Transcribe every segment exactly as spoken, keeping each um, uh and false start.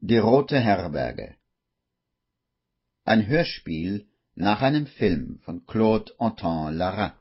Die Rote Herberge. Ein Hörspiel nach einem Film von Claude Anton-Lara.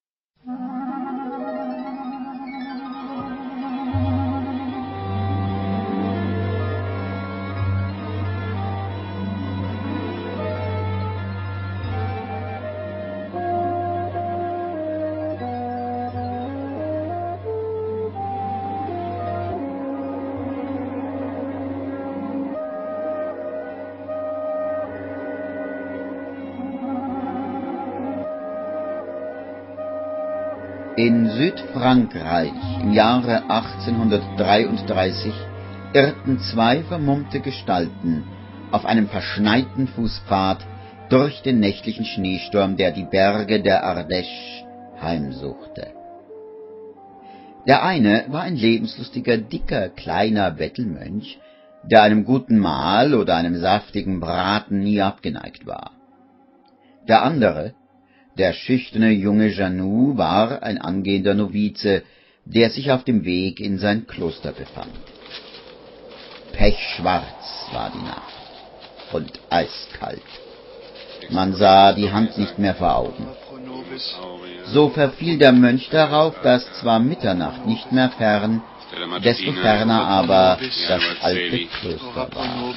In Südfrankreich im Jahre achtzehnhundertdreiunddreißig irrten zwei vermummte Gestalten auf einem verschneiten Fußpfad durch den nächtlichen Schneesturm, der die Berge der Ardèche heimsuchte. Der eine war ein lebenslustiger, dicker, kleiner Bettelmönch, der einem guten Mahl oder einem saftigen Braten nie abgeneigt war. Der andere, der schüchterne junge Janou, war ein angehender Novize, der sich auf dem Weg in sein Kloster befand. Pechschwarz war die Nacht und eiskalt. Man sah die Hand nicht mehr vor Augen. So verfiel der Mönch darauf, dass zwar Mitternacht nicht mehr fern, desto ferner aber das alte Kloster war.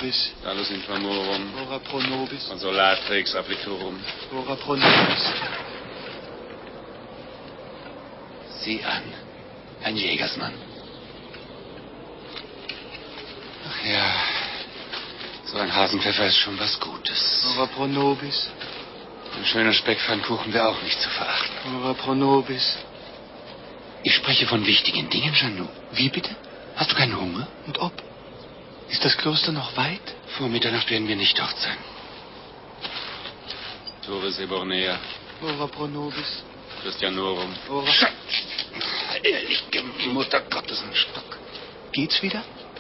Sieh an, ein Jägersmann. Ach ja, so ein Hasenpfeffer ist schon was Gutes. Ora pro nobis. Ein schöner Speckpfannkuchen wäre auch nicht zu verachten. Ora pro nobis. Ich spreche von wichtigen Dingen, Janou. Wie bitte? Hast du keinen Hunger? Und ob? Ist das Kloster noch weit? Vor Mitternacht werden wir nicht dort sein. Torres Ebornea. Ora pro nobis. Christianorum. Ora. Ehrliche Mutter Gottes, ein Stock. Geht's wieder?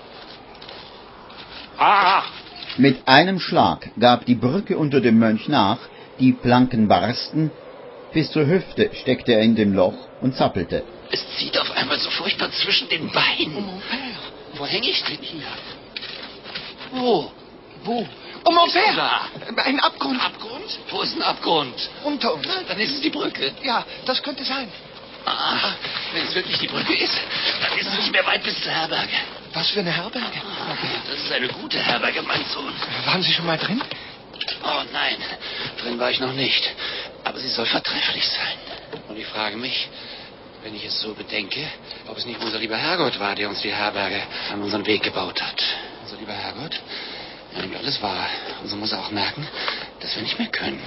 Ah! Mit einem Schlag gab die Brücke unter dem Mönch nach, die Planken barsten, bis zur Hüfte steckte er in dem Loch und zappelte. Es zieht auf einmal so furchtbar zwischen den Beinen. Oh, mon père. Wo hänge ich denn hier? Wo? Wo? Oh, mon Bist du père. da? Ein Abgrund. Abgrund? Wo ist ein Abgrund? Unter uns. Na, dann ist es die Brücke. Ja, das könnte sein. Ah, wenn es wirklich die Brücke ist, dann ist es nicht mehr weit bis zur Herberge. Was für eine Herberge? Das ist eine gute Herberge, mein Sohn. Waren Sie schon mal drin? Oh nein, drin war ich noch nicht. Aber sie soll vertrefflich sein. Und ich frage mich, wenn ich es so bedenke, ob es nicht unser lieber Herrgott war, der uns die Herberge an unseren Weg gebaut hat. Unser lieber Herrgott, er nimmt alles wahr. Und so muss er auch merken, dass wir nicht mehr können.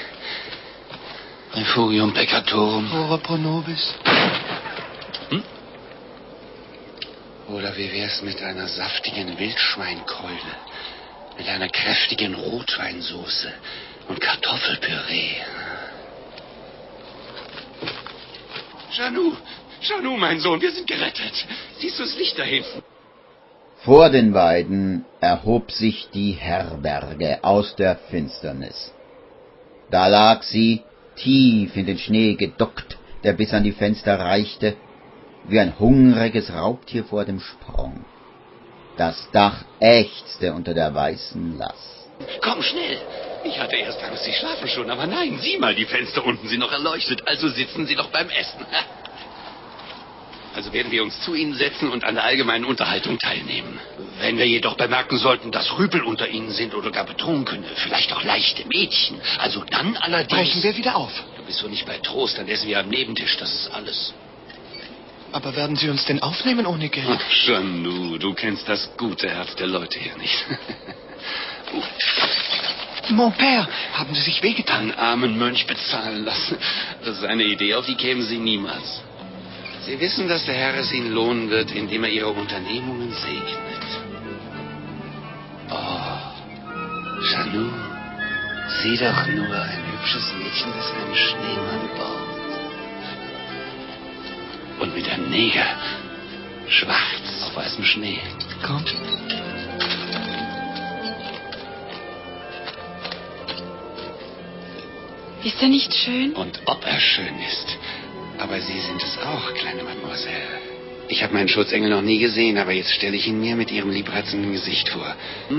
Refugium peccatorum. Ora pro nobis. Hm? Oder wie wär's mit einer saftigen Wildschweinkeule, mit einer kräftigen Rotweinsoße und Kartoffelpüree. Janou, Janou, mein Sohn, wir sind gerettet. Siehst du das Licht da hinten? Vor den beiden erhob sich die Herberge aus der Finsternis. Da lag sie, tief in den Schnee geduckt, der bis an die Fenster reichte, wie ein hungriges Raubtier vor dem Sprung. Das Dach ächzte unter der weißen Last. Komm, schnell! Ich hatte erst Angst, Sie schlafen schon, aber nein, sieh mal, die Fenster unten sind noch erleuchtet, also sitzen Sie doch beim Essen. Also werden wir uns zu Ihnen setzen und an der allgemeinen Unterhaltung teilnehmen. Wenn wir jedoch bemerken sollten, dass Rüpel unter Ihnen sind oder gar Betrunkene, vielleicht auch leichte Mädchen, also dann allerdings... Brechen wir wieder auf. Du bist so nicht bei Trost, dann essen wir am Nebentisch, das ist alles. Aber werden Sie uns denn aufnehmen ohne Geld? Ach, Janou, du kennst das gute Herz der Leute hier nicht. Mon père, haben Sie sich wehgetan? Einen armen Mönch bezahlen lassen. Das ist eine Idee, auf die kämen Sie niemals. Sie wissen, dass der Herr es Ihnen lohnen wird, indem er Ihre Unternehmungen segnet. Oh, Janou, sieh doch nur ein hübsches Mädchen, das einen Schneemann baut. Und mit einem Neger, schwarz auf weißem Schnee. Komm. Ist er nicht schön? Und ob er schön ist. Aber Sie sind es auch, kleine Mademoiselle. Ich habe meinen Schutzengel noch nie gesehen, aber jetzt stelle ich ihn mir mit Ihrem liebreizenden Gesicht vor. Hm?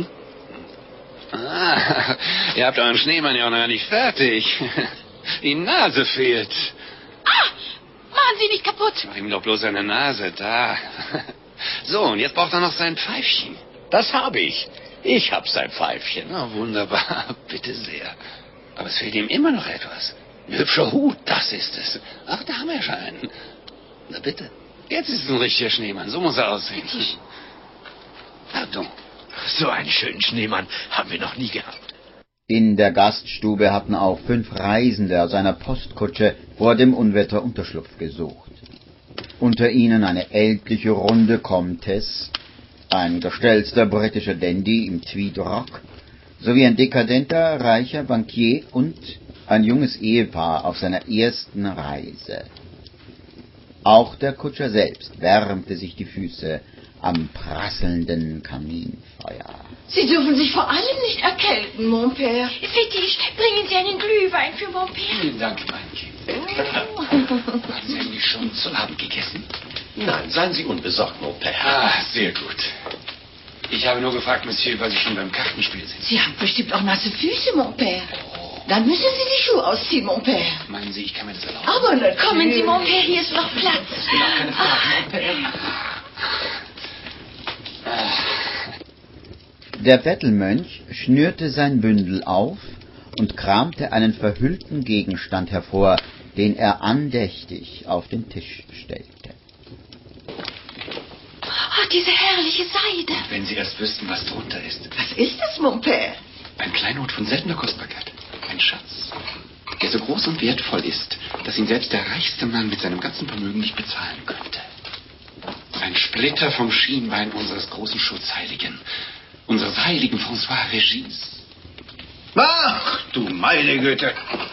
Ah, ihr habt euren Schneemann ja auch noch nicht fertig. Die Nase fehlt. Ah, machen Sie nicht kaputt. Mach ihm doch bloß seine Nase, da. So, und jetzt braucht er noch sein Pfeifchen. Das habe ich. Ich hab sein Pfeifchen. Na, wunderbar, bitte sehr. Aber es fehlt ihm immer noch etwas. Ein hübscher Hut, das ist es. Ach, da haben wir schon einen. Na bitte. Jetzt ist es ein richtiger Schneemann, so muss er aussehen. Pardon. So einen schönen Schneemann haben wir noch nie gehabt. In der Gaststube hatten auch fünf Reisende aus einer Postkutsche vor dem Unwetter Unterschlupf gesucht. Unter ihnen eine ältliche runde Comtesse, ein gestelzter britischer Dandy im Tweedrock, sowie ein dekadenter, reicher Bankier und ein junges Ehepaar auf seiner ersten Reise. Auch der Kutscher selbst wärmte sich die Füße am prasselnden Kaminfeuer. Sie dürfen sich vor allem nicht erkälten, mon père. Fetisch, bringen Sie einen Glühwein für mon père. Vielen Dank, mein Kind. Haben Sie eigentlich schon zu Abend gegessen? Nein, seien Sie unbesorgt, mon père. Ah, sehr gut. Ich habe nur gefragt, Monsieur, weil Sie schon beim Kartenspiel sind. Sie haben bestimmt auch nasse Füße, mon père. Dann müssen Sie die Schuhe ausziehen, mon père. Meinen Sie, ich kann mir das erlauben? Aber natürlich. Kommen Sie, mon père, hier ist noch Platz. Keine Frage, mon père. Der Bettelmönch schnürte sein Bündel auf und kramte einen verhüllten Gegenstand hervor, den er andächtig auf den Tisch stellte. Oh, diese herrliche Seide. Wenn Sie erst wüssten, was drunter ist. Was ist es, mon père? Ein Kleinod von seltener Kostbarkeit. Ein Schatz, der so groß und wertvoll ist, dass ihn selbst der reichste Mann mit seinem ganzen Vermögen nicht bezahlen könnte. Ein Splitter vom Schienbein unseres großen Schutzheiligen, unseres heiligen François Régis. Ach, du meine Güte.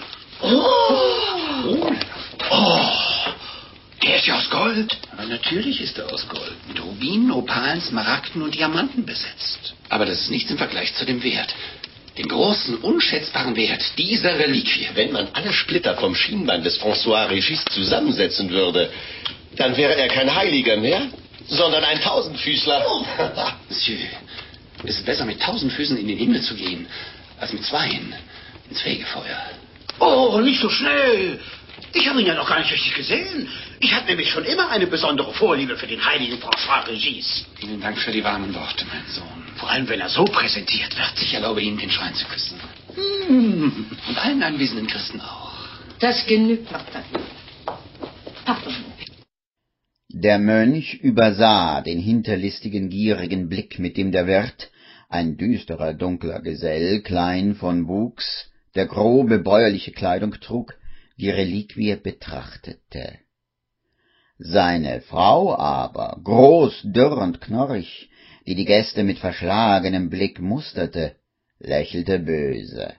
Oh! Oh, der ist ja aus Gold. Aber natürlich ist er aus Gold, mit Rubinen, Opalen, Smaragden und Diamanten besetzt. Aber das ist nichts im Vergleich zu dem Wert. Den großen, unschätzbaren Wert dieser Reliquie. Wenn man alle Splitter vom Schienbein des François Régis zusammensetzen würde, dann wäre er kein Heiliger mehr, sondern ein Tausendfüßler. Oh. Monsieur, es ist besser mit tausend Füßen in den Himmel zu gehen, als mit zweien ins Fegefeuer. Oh, nicht so schnell. Ich habe ihn ja noch gar nicht richtig gesehen. Ich hatte nämlich schon immer eine besondere Vorliebe für den heiligen François Régis. Vielen Dank für die warmen Worte, mein Sohn. Vor allem, wenn er so präsentiert wird. Ich erlaube Ihnen, den Schrein zu küssen. Hm. Und allen anwesenden Christen auch. Das genügt noch dafür. Pardon, mon père. Der Mönch übersah den hinterlistigen, gierigen Blick, mit dem der Wirt, ein düsterer, dunkler Gesell, klein von Wuchs, der grobe, bäuerliche Kleidung trug, die Reliquie betrachtete. Seine Frau aber, groß, dürr und knorrig, die die Gäste mit verschlagenem Blick musterte, lächelte böse.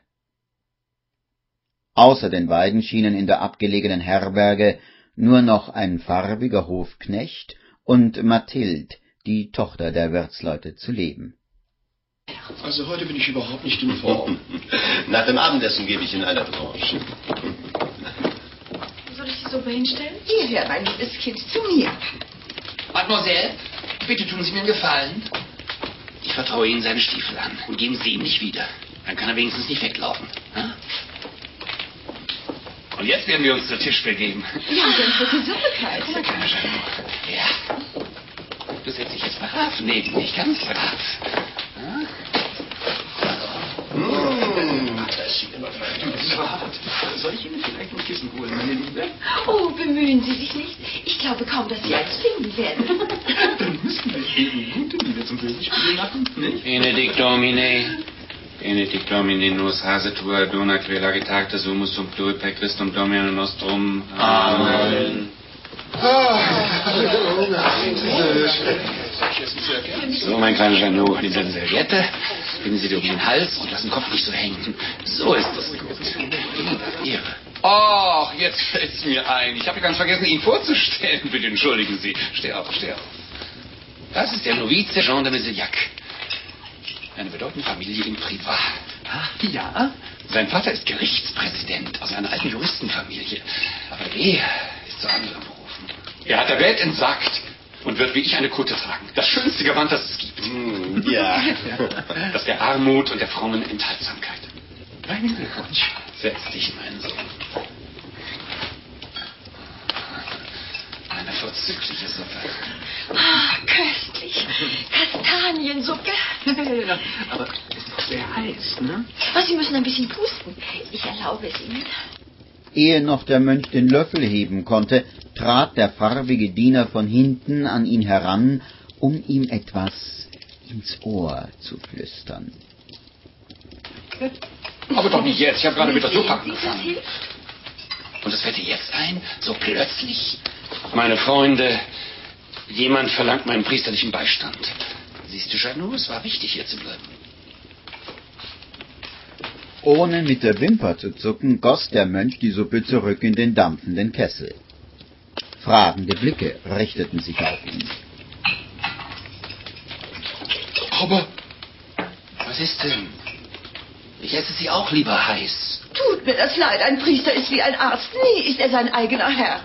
Außer den beiden schienen in der abgelegenen Herberge nur noch ein farbiger Hofknecht und Mathild, die Tochter der Wirtsleute, zu leben. Also heute bin ich überhaupt nicht in Form. Nach dem Abendessen gebe ich Ihnen eine Tranche. Wo soll ich die Suppe hinstellen? Hierher, mein liebes Kind, zu mir. Mademoiselle, bitte tun Sie mir einen Gefallen. Ich vertraue Ihnen seine Stiefel an und geben Sie ihm nicht wieder. Dann kann er wenigstens nicht weglaufen. Ha? Und jetzt werden wir uns zu Tisch begeben. Wir haben ganz gute Suppe, Kaiser. Keine Schande. Ja. Du setzt dich jetzt brav neben mich, ganz brav. Ha? Mmh, das sieht immer fein aus. Soll ich Ihnen vielleicht ein Kissen holen, meine Liebe? Oh, bemühen Sie sich nicht. Ich glaube kaum, dass Sie eins finden werden. Dann müssen wir eben gute Liebe zum bösen Spiel machen, nicht? Benedict Domine. Benedict Domine nos hasetur dona quela getagte sumus sum pluri per Christum Domine nostrum. Amen. So, mein kleiner Janot, nimm deine Serviette, binden Sie dir um den Hals und lass den Kopf nicht so hängen. So ist das gut. Ihre. Oh, jetzt fällt's mir ein. Ich habe ganz vergessen, ihn vorzustellen. Bitte entschuldigen Sie. Steh auf, steh auf. Das ist der Novize Jean de Mesillac. Eine bedeutende Familie in Privat. Ach, ja? Sein Vater ist Gerichtspräsident aus einer alten Juristenfamilie. Aber er ist zu anderen berufen. Er hat der Welt entsagt. und wird wie ich eine Kutte tragen. Das schönste Gewand, das es gibt. Hm, ja. Das der Armut und der frommen Enthaltsamkeit. Meinen Glückwunsch. Setz dich, mein Sohn. Eine vorzügliche Suppe. Ah, köstlich. Kastaniensuppe. Aber es ist sehr heiß, ne? Oh, Sie müssen ein bisschen pusten. Ich erlaube es Ihnen. Ehe noch der Mönch den Löffel heben konnte, trat der farbige Diener von hinten an ihn heran, um ihm etwas ins Ohr zu flüstern. Aber doch nicht jetzt. Ich habe gerade mit der Suppe Das angefangen. hilft. Und es fällt dir jetzt ein? So plötzlich? Meine Freunde, jemand verlangt meinen priesterlichen Beistand. Siehst du, Janot, es war wichtig, hier zu bleiben. Ohne mit der Wimper zu zucken, goss der Mönch die Suppe zurück in den dampfenden Kessel. Fragende Blicke richteten sich auf ihn. Aber... Was ist denn? Ich esse sie auch lieber heiß. Tut mir das leid, ein Priester ist wie ein Arzt. Nie ist er sein eigener Herr.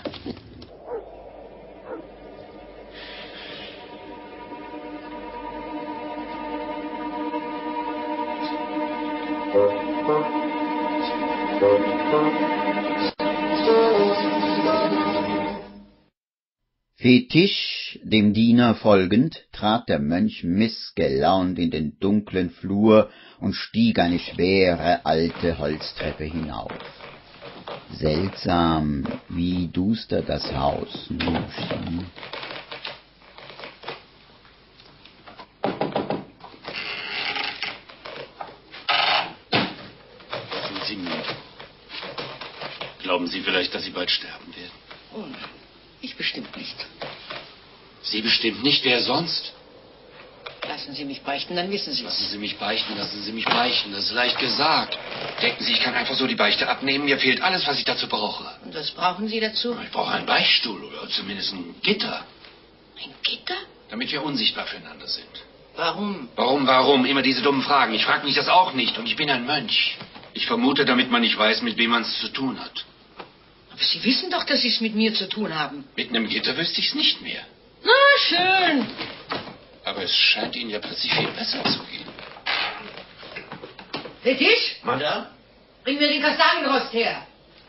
Fetisch, dem Diener folgend, trat der Mönch missgelaunt in den dunklen Flur und stieg eine schwere alte Holztreppe hinauf. Seltsam, wie duster das Haus nun schien. Sind Sie müde? Glauben Sie vielleicht, dass Sie bald sterben werden? Oh nein, ich bestimmt nicht. Sie bestimmt nicht, wer sonst? Lassen Sie mich beichten, dann wissen Sie Lassen es. Sie mich beichten, lassen Sie mich beichten. Das ist leicht gesagt. Denken Sie, ich kann einfach so die Beichte abnehmen? Mir fehlt alles, was ich dazu brauche. Und was brauchen Sie dazu? Ich brauche einen Beichtstuhl oder zumindest ein Gitter, Ein Gitter? damit wir unsichtbar füreinander sind. Warum? Warum, warum? Immer diese dummen Fragen. Ich frage mich das auch nicht. Und ich bin ein Mönch. Ich vermute, damit man nicht weiß, mit wem man es zu tun hat. Aber Sie wissen doch, dass Sie es mit mir zu tun haben. Mit einem Gitter wüsste ich es nicht mehr. Na, schön. Aber es scheint Ihnen ja plötzlich viel besser zu gehen. Fetisch, Madame? bring mir den Kastanienrost her.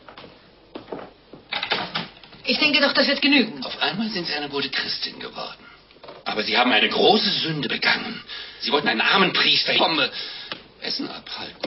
Ich denke doch, das wird genügen. Auf einmal sind Sie eine gute Christin geworden. Aber Sie haben eine große Sünde begangen. Sie wollten einen armen Priester vom äh, Essen abhalten.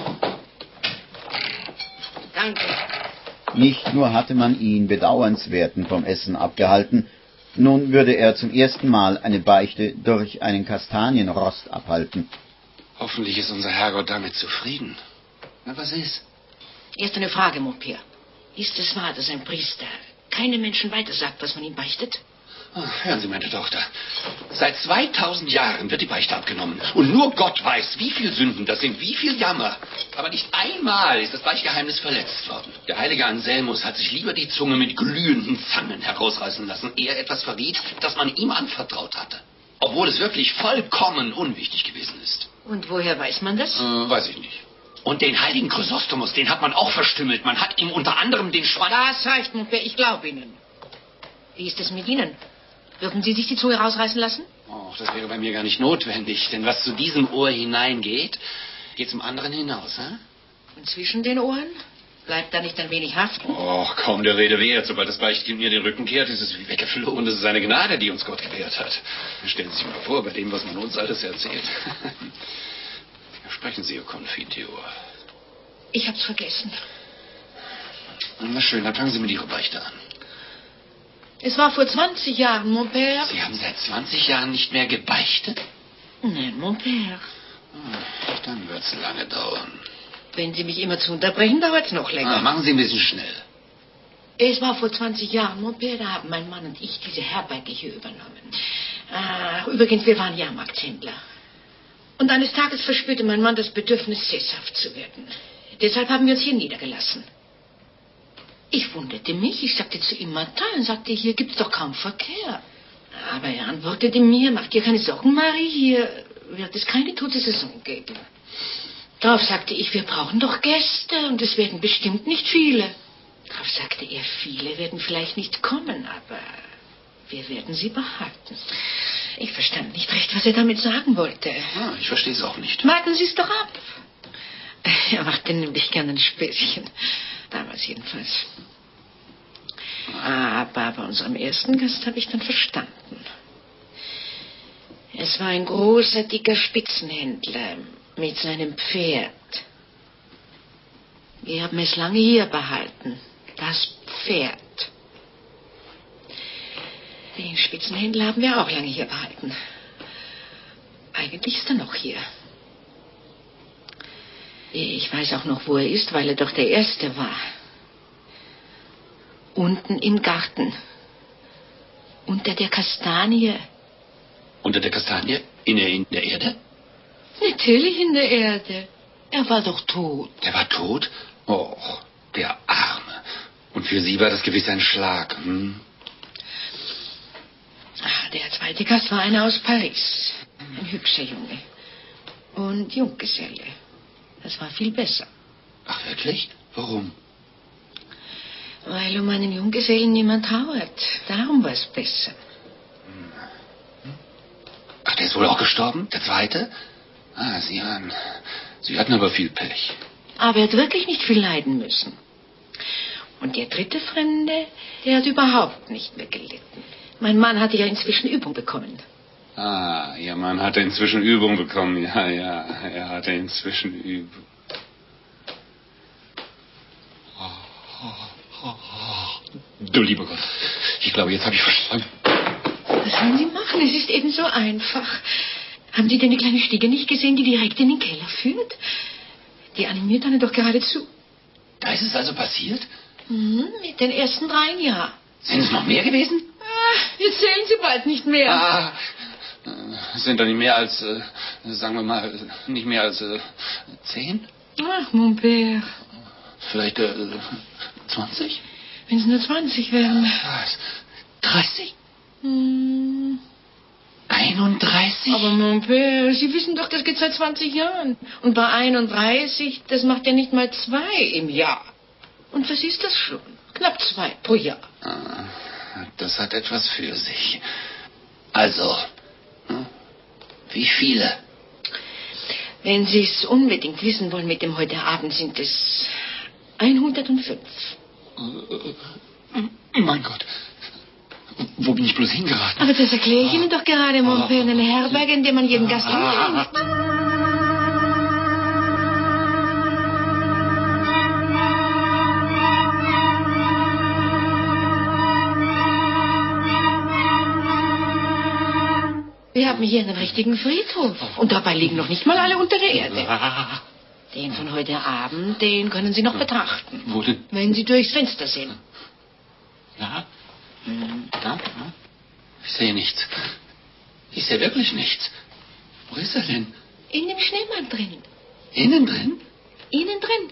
Danke. Nicht nur hatte man ihn bedauernswerten vom Essen abgehalten, nun würde er zum ersten Mal eine Beichte durch einen Kastanienrost abhalten. Hoffentlich ist unser Herrgott damit zufrieden. Na, was ist? Erst eine Frage, mon Père. Ist es wahr, dass ein Priester keinem Menschen weitersagt, was man ihm beichtet? Ach, hören Sie, meine Tochter. Seit zweitausend Jahren wird die Beichte abgenommen. Und nur Gott weiß, wie viel Sünden das sind, wie viel Jammer. Aber nicht einmal ist das Beichtgeheimnis verletzt worden. Der heilige Anselmus hat sich lieber die Zunge mit glühenden Zangen herausreißen lassen, ehe er etwas verriet, das man ihm anvertraut hatte. Obwohl es wirklich vollkommen unwichtig gewesen ist. Und woher weiß man das? Äh, weiß ich nicht. Und den heiligen Chrysostomus, den hat man auch verstümmelt. Man hat ihm unter anderem den Schwanz... Das reicht, mon Père, ich glaube Ihnen. Wie ist es mit Ihnen? Dürfen Sie sich die Zunge rausreißen lassen? Oh, das wäre bei mir gar nicht notwendig. Denn was zu diesem Ohr hineingeht, geht zum anderen hinaus, hä? Und zwischen den Ohren? Bleibt da nicht ein wenig haften? Oh, kaum der Rede wert. Sobald das Beichtkind mir den Rücken kehrt, ist es wie weggeflogen. Das ist eine Gnade, die uns Gott gewährt hat. Stellen Sie sich mal vor, bei dem, was man uns alles erzählt. Sprechen Sie, Ihr Konfiteor. Ich hab's vergessen. Na schön, dann fangen Sie mit Ihrer Beichte an. Es war vor zwanzig Jahren, mon Père. Sie haben seit zwanzig Jahren nicht mehr gebeichtet? Nein, mon Père. Ach, dann wird's lange dauern. Wenn Sie mich immer zu unterbrechen, dauert's noch länger. Ah, machen Sie ein bisschen schnell. Es war vor zwanzig Jahren, mon Père, da haben mein Mann und ich diese Herberge hier übernommen. Ach, übrigens, wir waren Jahrmarktshändler. Und eines Tages verspürte mein Mann das Bedürfnis, sesshaft zu werden. Deshalb haben wir uns hier niedergelassen. Ich wunderte mich. Ich sagte zu ihm, Martin, sagte, hier gibt's doch kaum Verkehr. Aber er antwortete mir, mach dir keine Sorgen, Marie, hier wird es keine tote Saison geben. Darauf sagte ich, wir brauchen doch Gäste und es werden bestimmt nicht viele. Darauf sagte er, viele werden vielleicht nicht kommen, aber Wir werden sie behalten. Ich verstand nicht recht, was er damit sagen wollte. Ah, ich verstehe es auch nicht. Warten Sie es doch ab. Er machte nämlich gerne ein Späßchen. Damals jedenfalls. Aber bei unserem ersten Gast habe ich dann verstanden. Es war ein großer, dicker Spitzenhändler mit seinem Pferd. Wir haben es lange hier behalten. Das Pferd. Den Spitzenhändler haben wir auch lange hier behalten. Eigentlich ist er noch hier. Ich weiß auch noch, wo er ist, weil er doch der Erste war. Unten im Garten. Unter der Kastanie. Unter der Kastanie? In der, in der Erde? Natürlich in der Erde. Er war doch tot. Der war tot? Och, der Arme. Und für Sie war das gewiss ein Schlag, hm? Der zweite Gast war einer aus Paris. Ein hübscher Junge. Und Junggeselle. Das war viel besser. Ach, wirklich? Warum? Weil um einen Junggesellen niemand trauert. Darum war es besser. Ach, der ist wohl auch gestorben? Der zweite? Ah, Sie haben... Sie hatten aber viel Pech. Aber er hat wirklich nicht viel leiden müssen. Und der dritte Fremde, der hat überhaupt nicht mehr gelitten. Mein Mann hatte ja inzwischen Übung bekommen. Ah, Ihr Mann hatte inzwischen Übung bekommen. Ja, ja, er hatte inzwischen Übung. Du lieber Gott, ich glaube, jetzt habe ich verstanden. Was wollen Sie machen? Es ist eben so einfach. Haben Sie denn die kleine Stiege nicht gesehen, die direkt in den Keller führt? Die animiert einen doch geradezu. Da ist es also passiert? Mhm, mit den ersten dreien, ja. Sind es noch mehr gewesen? Ah, jetzt zählen Sie bald nicht mehr. Ah, äh, sind doch nicht mehr als, äh, sagen wir mal, nicht mehr als äh, zehn? Ach, mon père. Vielleicht äh, zwanzig? Wenn es nur zwanzig wären. Was? dreißig? Hm. einunddreißig? Aber mon père, Sie wissen doch, das geht seit zwanzig Jahren. Und bei einunddreißig, das macht ja nicht mal zwei im Jahr. Und was ist das schon? Knapp zwei pro Jahr. Ah, das hat etwas für sich. Also, hm? Wie viele? Wenn Sie es unbedingt wissen wollen mit dem heute Abend, sind es hundertfünf. Mein Gott. Wo bin ich bloß hingeraten? Aber das erkläre ich Ihnen doch gerade, mon père, in einer Herberge, in der man jeden Gast empfängt. Wir haben hier einen richtigen Friedhof. Und dabei liegen noch nicht mal alle unter der Erde. Den von heute Abend, den können Sie noch betrachten. Wo denn? Wenn Sie durchs Fenster sehen. Ja? Da? Ich sehe nichts. Ich sehe wirklich nichts. Wo ist er denn? In dem Schneemann drin. Innen drin? Innen drin.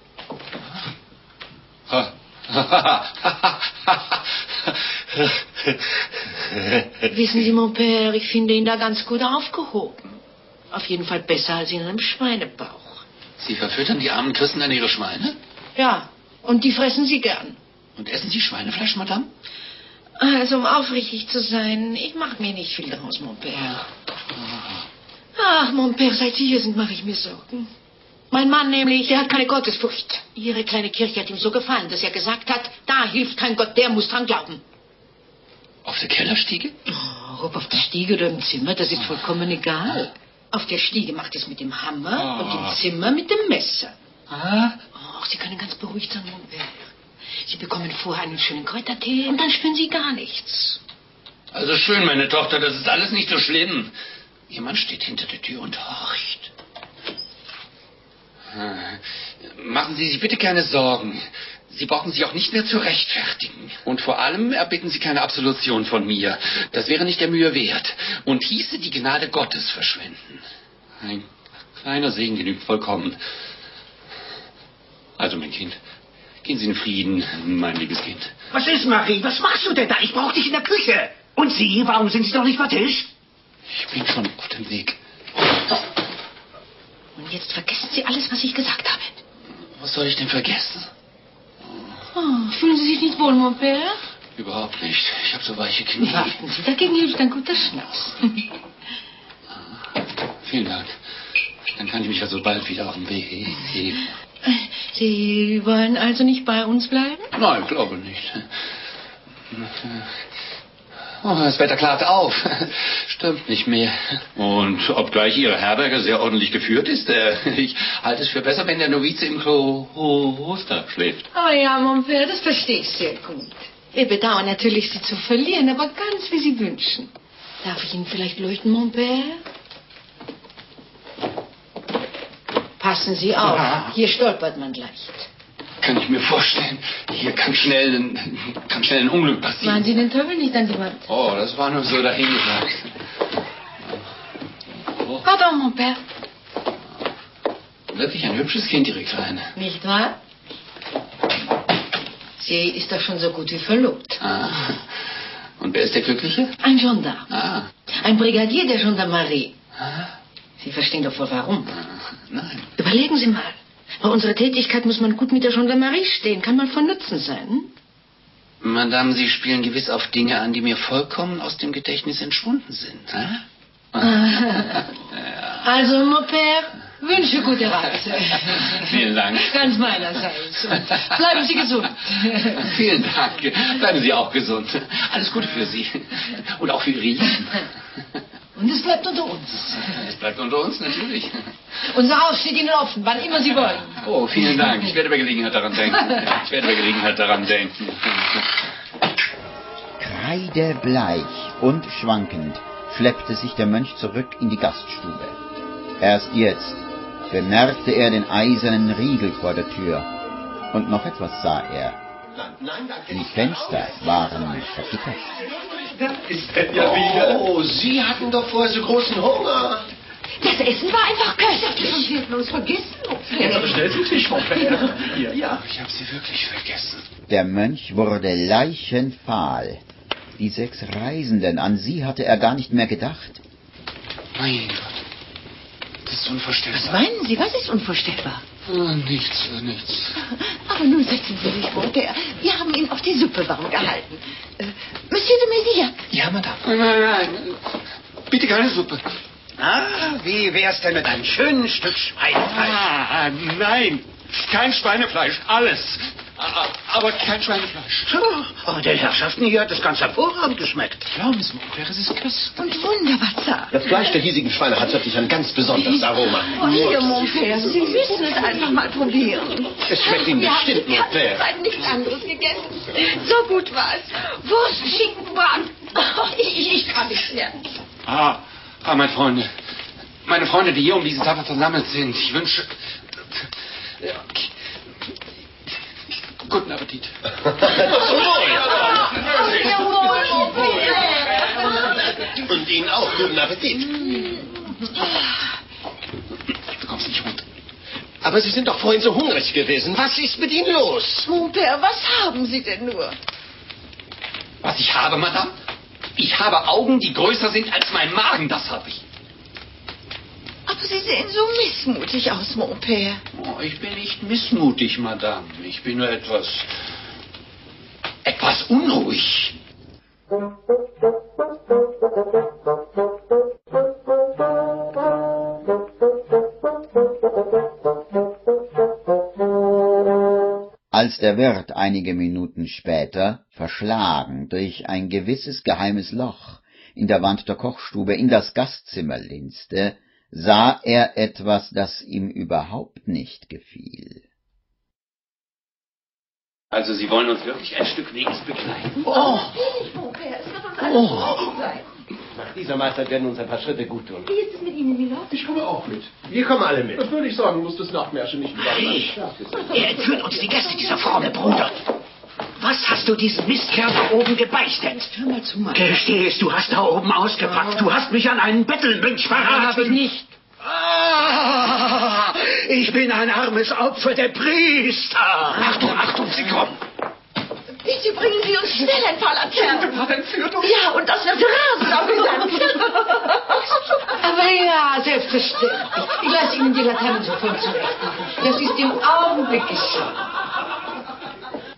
Wissen Sie, mon père, ich finde ihn da ganz gut aufgehoben. Auf jeden Fall besser als in einem Schweinebauch. Sie verfüttern die armen Christen an ihre Schweine? Ja, und die fressen Sie gern. Und essen Sie Schweinefleisch, Madame? Also, um aufrichtig zu sein, ich mache mir nicht viel draus, mon père. Ach, mon père, seit Sie hier sind, mache ich mir Sorgen. Mein Mann nämlich, der hat keine Gottesfurcht. Ihre kleine Kirche hat ihm so gefallen, dass er gesagt hat, da hilft kein Gott, der muss dran glauben. Auf der Kellerstiege? Oh, ob auf der Stiege oder im Zimmer, das ist vollkommen egal. Auf der Stiege macht es mit dem Hammer Oh. und im Zimmer mit dem Messer. Ah? Oh, Sie können ganz beruhigt sein, mon père. Sie bekommen vorher einen schönen Kräutertee und dann spüren Sie gar nichts. Also schön, meine Tochter, das ist alles nicht so schlimm. Ihr Mann steht hinter der Tür und horcht. Machen Sie sich bitte keine Sorgen. Sie brauchen sich auch nicht mehr zu rechtfertigen. Und vor allem erbitten Sie keine Absolution von mir. Das wäre nicht der Mühe wert. Und hieße die Gnade Gottes verschwenden. Ein kleiner Segen genügt vollkommen. Also, mein Kind, gehen Sie in Frieden, mein liebes Kind. Was ist, Marie? Was machst du denn da? Ich brauche dich in der Küche. Und Sie, warum sind Sie noch nicht bei Tisch? Ich bin schon auf dem Weg. Und jetzt vergessen Sie alles, was ich gesagt habe. Was soll ich denn vergessen? Oh, fühlen Sie sich nicht wohl, mon père? Überhaupt nicht. Ich habe so weiche Knie. Warten Sie, dagegen hilft ein guter Schnaps. Vielen Dank. Dann kann ich mich also bald wieder auf den Weg heben. Sie wollen also nicht bei uns bleiben? Nein, ich glaube nicht. Oh, das Wetter klart auf. Stürmt nicht mehr. Und obgleich Ihre Herberge sehr ordentlich geführt ist, äh, ich halte es für besser, wenn der Novize im Kloster schläft. Oh ja, mon père, das verstehe ich sehr gut. Wir bedauern natürlich, Sie zu verlieren, aber ganz wie Sie wünschen. Darf ich Ihnen vielleicht leuchten, mon père? Passen Sie auf, ja. Hier stolpert man leicht. Kann ich mir vorstellen. Hier kann schnell ein, kann schnell ein Unglück passieren. Machen Sie den Teufel nicht an die Wand. Oh, das war nur so dahingesagt. Oh. Pardon, mon père. Wirklich ein hübsches Kind, Ihre Kleine. Nicht wahr? Sie ist doch schon so gut wie verlobt. Ah. Und wer ist der Glückliche? Ein Gendarme. Ah. Ein Brigadier der Gendarmerie. Ah. Sie verstehen doch wohl warum. Ah. Nein. Überlegen Sie mal. Bei unserer Tätigkeit muss man gut mit der Gendarmerie stehen. Kann man von Nutzen sein? Madame, Sie spielen gewiss auf Dinge an, die mir vollkommen aus dem Gedächtnis entschwunden sind. Hä? Ja. Also, mon père, wünsche gute Reise. Vielen Dank. Ganz meinerseits. Und bleiben Sie gesund. Vielen Dank. Bleiben Sie auch gesund. Alles Gute für Sie. Und auch für Ihre Lieben. Und es bleibt unter uns. Es bleibt unter uns, natürlich. Unser Haus steht Ihnen offen, wann immer Sie wollen. Oh, vielen Dank. Ich werde bei Gelegenheit daran denken. Ich werde bei Gelegenheit daran denken. Kreidebleich und schwankend schleppte sich der Mönch zurück in die Gaststube. Erst jetzt bemerkte er den eisernen Riegel vor der Tür. Und noch etwas sah er. Die Fenster waren vergittert. Das ist denn ja wieder. Oh, Sie hatten doch vorher so großen Hunger. Das Essen war einfach köstlich. Und Sie hätten uns vergessen. Jetzt bestellen Sie Tisch, Frau Pfeffer. Ja, ja, ich habe Sie wirklich vergessen. Der Mönch wurde leichenfahl. Die sechs Reisenden, an sie hatte er gar nicht mehr gedacht. Mein Gott, das ist unvorstellbar. Was meinen Sie? Was ist unvorstellbar? Oh, nichts, nichts. Aber nun setzen Sie sich, mon père. Wir haben Ihnen auch die Suppe warm gehalten. Äh, Monsieur de Mézières. Ja, Madame. Nein, nein, bitte keine Suppe. Ah, wie wär's denn mit einem schönen Stück Schweinefleisch? Ah, nein, kein Schweinefleisch, alles. Aber kein Schweinefleisch. So, oh, den Herrschaften hier hat es ganz hervorragend geschmeckt. Glauben Sie, mon père, es ist köstlich. Und wunderbar zart. Das Fleisch der hiesigen Schweine hat wirklich ein ganz besonderes Aroma. Oh, hier, mon père, Sie müssen es einfach mal probieren. Es schmeckt Ihnen Wir haben bestimmt, die mon ganze père. Zeit nichts anderes gegessen. So gut war es. Wurst, Schinken, Braten. Oh, ich, ich, ich kann nicht mehr. Ah, ah, meine Freunde. Meine Freunde, die hier um diesen Tag versammelt sind. Ich wünsche... Ja, guten Appetit. Und Ihnen auch guten Appetit. Ich bekomm's nicht runter. Aber Sie sind doch vorhin so hungrig gewesen. Was ist mit Ihnen los? Mon père, was haben Sie denn nur? Was ich habe, Madame? Ich habe Augen, die größer sind als mein Magen, das habe ich. Aber Sie sehen so missmutig aus, mon père. Oh, ich bin nicht missmutig, Madame. Ich bin nur etwas... etwas unruhig. Als der Wirt einige Minuten später, verschlagen durch ein gewisses geheimes Loch in der Wand der Kochstube, in das Gastzimmer linste, sah er etwas, das ihm überhaupt nicht gefiel. Also, Sie wollen uns wirklich ein Stück Weges begleiten? Oh, Mon père, es wird uns alles gut sein. nach dieser Mahlzeit werden uns ein paar Schritte gut tun. Wie ist es mit Ihnen, Milord? Ich komme auch mit. Wir kommen alle mit. Das würde ich sagen, muss das Nachtmärchen nicht Hey, überall. er entführt uns die Gäste, dieser fromme Bruder. Was hast du diesem Mistkerl da oben gebeichtet? Hör mal zu, Mann. Gestehst, du hast da oben ausgepackt. Du hast mich an einen Bettelmönch verraten. Habe ich nicht. Ah, ich bin ein armes Opfer der Priester. Achtung, Achtung, sie kommen. Bitte bringen Sie uns schnell ein paar Laternen. Hat entführt uns. Ja, und das wird rasend amüsant. Aber ja, selbstverständlich. Ich lasse Ihnen die Laternen sofort zurechtmachen. Das ist im Augenblick geschehen.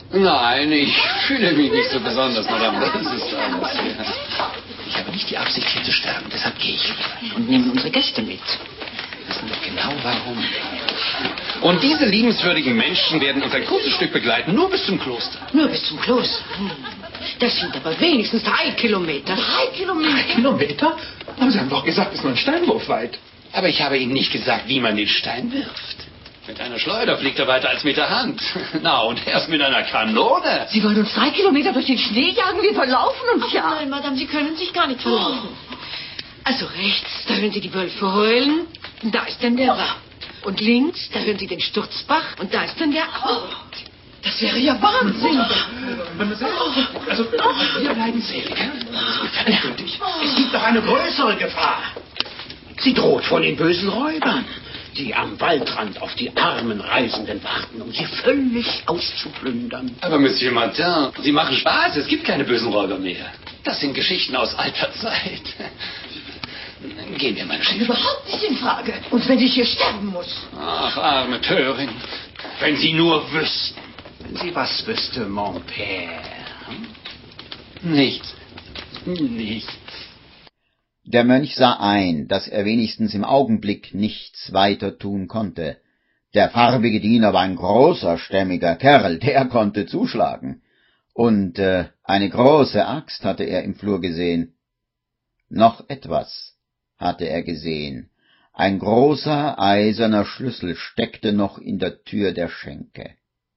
Nein, ich fühle mich nicht so besonders, Madame. Das ist alles. Ja. Ich habe nicht die Absicht, hier zu sterben. Deshalb gehe ich lieber. Und nehmen unsere Gäste mit. Wir wissen doch genau, warum. Und diese liebenswürdigen Menschen werden uns ein kurzes Stück begleiten, nur bis zum Kloster. Nur bis zum Kloster? Hm. Das sind aber wenigstens drei Kilometer. Drei Kilometer? Drei Kilometer? Aber Sie haben doch gesagt, es ist nur ein Steinwurf weit. Aber ich habe Ihnen nicht gesagt, wie man den Stein wirft. Mit einer Schleuder fliegt er weiter als mit der Hand. Na, und erst mit einer Kanone. Sie wollen uns drei Kilometer durch den Schnee jagen? Wir verlaufen uns Ach, ja. nein, Madame, Sie können sich gar nicht verlaufen. Also rechts, da hören Sie die Wölfe heulen. Und da ist dann der Wald. Und links, da hören Sie den Sturzbach. Und da ist dann der... Oh, das wäre ja Wahnsinn. Also, wir bleiben selig. Endgültig. Es gibt noch eine größere Gefahr. Sie droht von den bösen Räubern, die am Waldrand auf die armen Reisenden warten, um sie völlig auszuplündern. Aber Monsieur Martin, Sie machen Spaß. Es gibt keine bösen Räuber mehr. Das sind Geschichten aus alter Zeit. Gehen wir, meine Chefin. Überhaupt nicht in Frage. Und wenn ich hier sterben muss. Ach, arme Törin. Wenn Sie nur wüssten. Wenn sie was wüsste, mon père. Nichts. Nichts. Der Mönch sah ein, dass er wenigstens im Augenblick nichts weiter tun konnte. Der farbige Diener war ein großer, stämmiger Kerl, der konnte zuschlagen. Und äh, eine große Axt hatte er im Flur gesehen. Noch etwas hatte er gesehen. Ein großer eiserner Schlüssel steckte noch in der Tür der Schenke.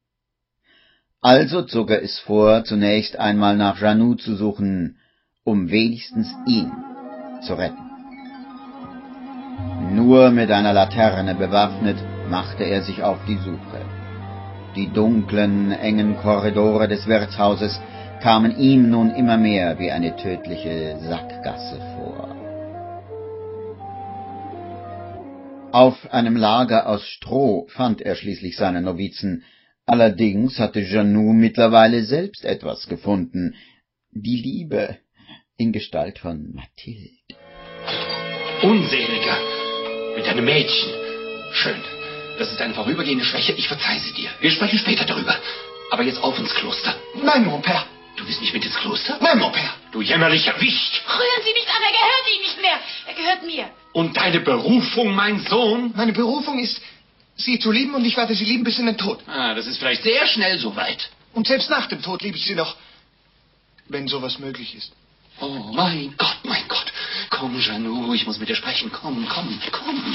Also zog er es vor, zunächst einmal nach Jannou zu suchen, um wenigstens ihn zu retten. Nur mit einer Laterne bewaffnet machte er sich auf die Suche. Die dunklen, engen Korridore des Wirtshauses kamen ihm nun immer mehr wie eine tödliche Sackgasse vor. Auf einem Lager aus Stroh fand er schließlich seine Novizen. Allerdings hatte Jannou mittlerweile selbst etwas gefunden, die Liebe in Gestalt von Mathilde. Unseliger. Mit einem Mädchen. Schön. Das ist eine vorübergehende Schwäche. Ich verzeihe sie dir. Wir sprechen später darüber. Aber jetzt auf ins Kloster. Nein, mon père. Du willst nicht mit ins Kloster? Nein, mon père. Du jämmerlicher Wicht. Rühren Sie nicht an, er gehört Ihnen nicht mehr. Er gehört mir. Und deine Berufung, mein Sohn? Meine Berufung ist, Sie zu lieben, und ich werde Sie lieben bis in den Tod. Ah, das ist vielleicht sehr schnell soweit. Und selbst nach dem Tod liebe ich Sie noch, wenn sowas möglich ist. Oh, mein Gott, mein Gott. Komm, Jannou, ich muss mit dir sprechen. Komm, komm, komm.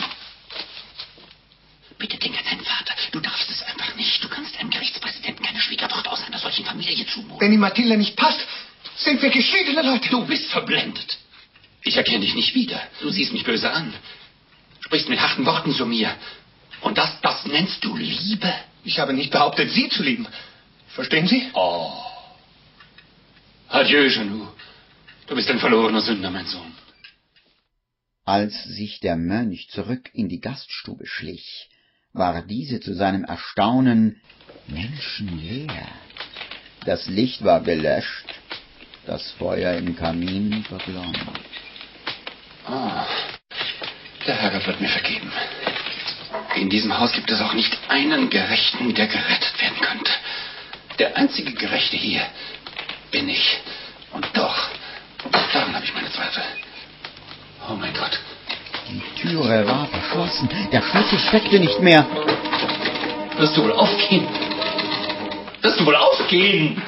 Bitte denk an deinen Vater. Du darfst es einfach nicht. Du kannst einem Gerichtspräsidenten keine Schwiegertochter aus einer solchen Familie zumuten. Wenn die Mathilde nicht passt, sind wir geschiedene Leute. Du bist verblendet. Ich erkenne dich nicht wieder. Du siehst mich böse an. Sprichst mit harten Worten zu mir. Und das, das nennst du Liebe? Ich habe nicht behauptet, Sie zu lieben. Verstehen Sie? Oh. Adieu, Jannou. Du bist ein verlorener Sünder, mein Sohn. Als sich der Mönch zurück in die Gaststube schlich, war diese zu seinem Erstaunen menschenleer. Das Licht war gelöscht, das Feuer im Kamin verglommen. Oh, der Herrgott wird mir vergeben. In diesem Haus gibt es auch nicht einen Gerechten, der gerettet werden könnte. Der einzige Gerechte hier bin ich. Und doch, daran habe ich meine Zweifel. Oh mein Gott. Die Türe war verschlossen, der Schlüssel steckte nicht mehr. Wirst du wohl aufgehen? Wirst du wohl aufgehen?